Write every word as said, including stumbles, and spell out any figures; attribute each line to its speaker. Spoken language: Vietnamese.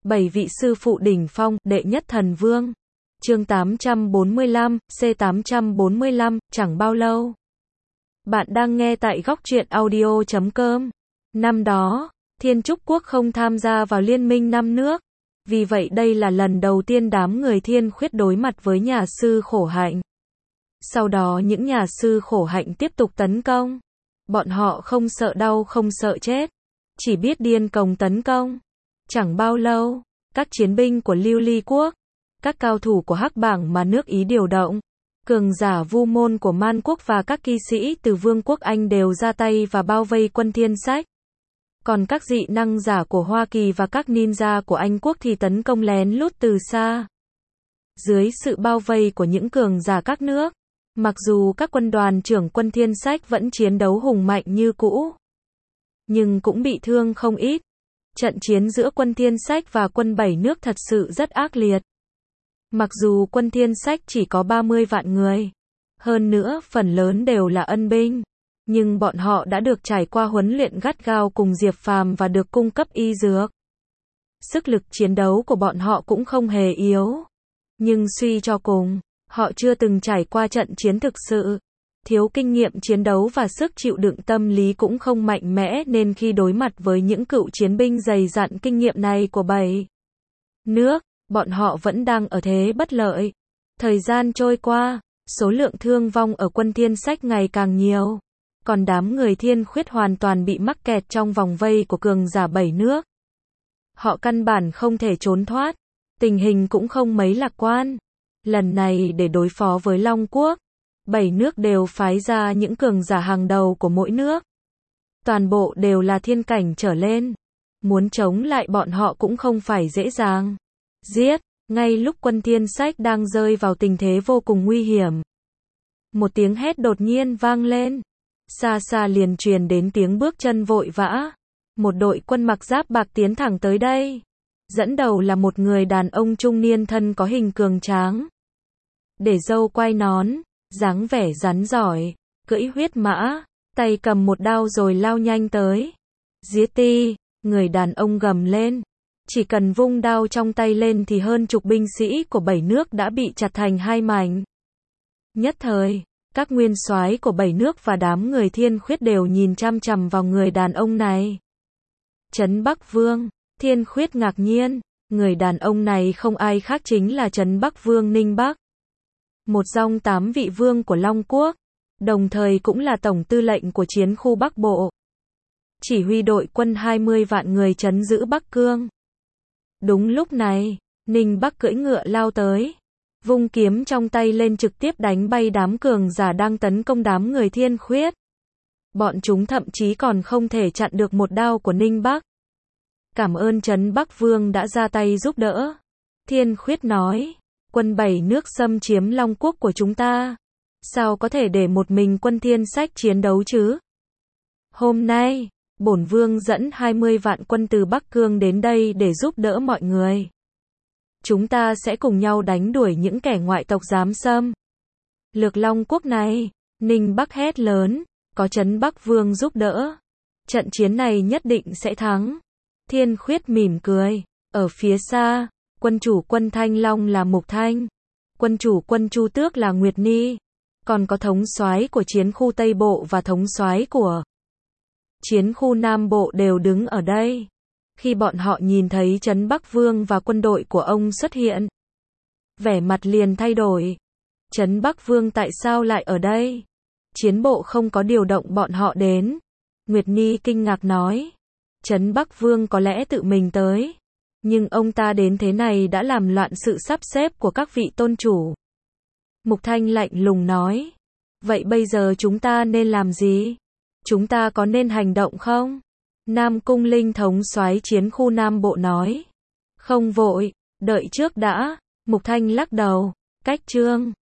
Speaker 1: Bảy vị sư phụ đỉnh phong, đệ nhất thần vương. Chương tám trăm bốn mươi lăm, C tám trăm bốn mươi lăm, chẳng bao lâu. Bạn đang nghe tại góc truyện audio chấm com. Năm đó, Thiên Trúc Quốc không tham gia vào liên minh năm nước. Vì vậy đây là lần đầu tiên đám người Thiên Khuyết đối mặt với nhà sư Khổ Hạnh. Sau đó những nhà sư Khổ Hạnh tiếp tục tấn công. Bọn họ không sợ đau không sợ chết, chỉ biết điên cuồng tấn công. Chẳng bao lâu, các chiến binh của Lưu Ly Quốc, các cao thủ của Hắc Bảng mà nước Ý điều động, cường giả Vu Môn của Man Quốc và các kỵ sĩ từ Vương quốc Anh đều ra tay và bao vây quân Thiên Sách. Còn các dị năng giả của Hoa Kỳ và các ninja của Anh Quốc thì tấn công lén lút từ xa. Dưới sự bao vây của những cường giả các nước, mặc dù các quân đoàn trưởng quân Thiên Sách vẫn chiến đấu hùng mạnh như cũ, nhưng cũng bị thương không ít. Trận chiến giữa quân Thiên Sách và quân bảy nước thật sự rất ác liệt. Mặc dù quân Thiên Sách chỉ có ba mươi vạn người, hơn nữa phần lớn đều là ân binh, nhưng bọn họ đã được trải qua huấn luyện gắt gao cùng Diệp Phàm và được cung cấp y dược. Sức lực chiến đấu của bọn họ cũng không hề yếu. Nhưng suy cho cùng, họ chưa từng trải qua trận chiến thực sự. Thiếu kinh nghiệm chiến đấu và sức chịu đựng tâm lý cũng không mạnh mẽ, nên khi đối mặt với những cựu chiến binh dày dặn kinh nghiệm này của bảy nước, bọn họ vẫn đang ở thế bất lợi. Thời gian trôi qua, số lượng thương vong ở quân Thiên Sách ngày càng nhiều. Còn đám người Thiên Khuyết hoàn toàn bị mắc kẹt trong vòng vây của cường giả bảy nước. Họ căn bản không thể trốn thoát. Tình hình cũng không mấy lạc quan. Lần này để đối phó với Long Quốc, bảy nước đều phái ra những cường giả hàng đầu của mỗi nước. Toàn bộ đều là thiên cảnh trở lên. Muốn chống lại bọn họ cũng không phải dễ dàng. Giết! Ngay lúc quân Thiên Sách đang rơi vào tình thế vô cùng nguy hiểm, một tiếng hét đột nhiên vang lên. Xa xa liền truyền đến tiếng bước chân vội vã. Một đội quân mặc giáp bạc tiến thẳng tới đây. Dẫn đầu là một người đàn ông trung niên thân có hình cường tráng, để râu quai nón, dáng vẻ rắn giỏi, cưỡi huyết mã, tay cầm một đao rồi lao nhanh tới. Giết ti! Người đàn ông gầm lên. Chỉ cần vung đao trong tay lên thì hơn chục binh sĩ của bảy nước đã bị chặt thành hai mảnh. Nhất thời, các nguyên soái của bảy nước và đám người Thiên Khuyết đều nhìn chăm chằm vào người đàn ông này. Trấn Bắc Vương. Thiên Khuyết ngạc nhiên, người đàn ông này không ai khác chính là Trấn Bắc Vương Ninh Bắc, một trong tám vị vương của Long Quốc, đồng thời cũng là tổng tư lệnh của chiến khu Bắc Bộ, chỉ huy đội quân hai mươi vạn người trấn giữ Bắc Cương. Đúng lúc này, Ninh Bắc cưỡi ngựa lao tới, vung kiếm trong tay lên trực tiếp đánh bay đám cường giả đang tấn công đám người Thiên Khuyết. Bọn chúng thậm chí còn không thể chặn được một đao của Ninh Bắc. Cảm ơn Trấn Bắc Vương đã ra tay giúp đỡ. Thiên Khuyết nói, quân bảy nước xâm chiếm Long Quốc của chúng ta, sao có thể để một mình quân Thiên Sách chiến đấu chứ? Hôm nay, bổn vương dẫn hai mươi vạn quân từ Bắc Cương đến đây để giúp đỡ mọi người. Chúng ta sẽ cùng nhau đánh đuổi những kẻ ngoại tộc dám xâm lược Long Quốc này. Ninh Bắc hét lớn, có Trấn Bắc Vương giúp đỡ, trận chiến này nhất định sẽ thắng. Thiên Khuyết mỉm cười. Ở phía xa, quân chủ quân Thanh Long là Mục Thanh, quân chủ quân Chu Tước là Nguyệt Ni, còn có thống soái của chiến khu Tây Bộ và thống soái của chiến khu Nam Bộ đều đứng ở đây. Khi bọn họ nhìn thấy Trấn Bắc Vương và quân đội của ông xuất hiện, vẻ mặt liền thay đổi. Trấn Bắc Vương tại sao lại ở đây? Chiến bộ không có điều động bọn họ đến. Nguyệt Ni kinh ngạc nói. Trấn Bắc Vương có lẽ tự mình tới, nhưng ông ta đến thế này đã làm loạn sự sắp xếp của các vị tôn chủ. Mục Thanh lạnh lùng nói. Vậy bây giờ chúng ta nên làm gì? Chúng ta có nên hành động không? Nam Cung Linh thống soái chiến khu Nam Bộ nói. Không vội, đợi trước đã. Mục Thanh lắc đầu. Cách chương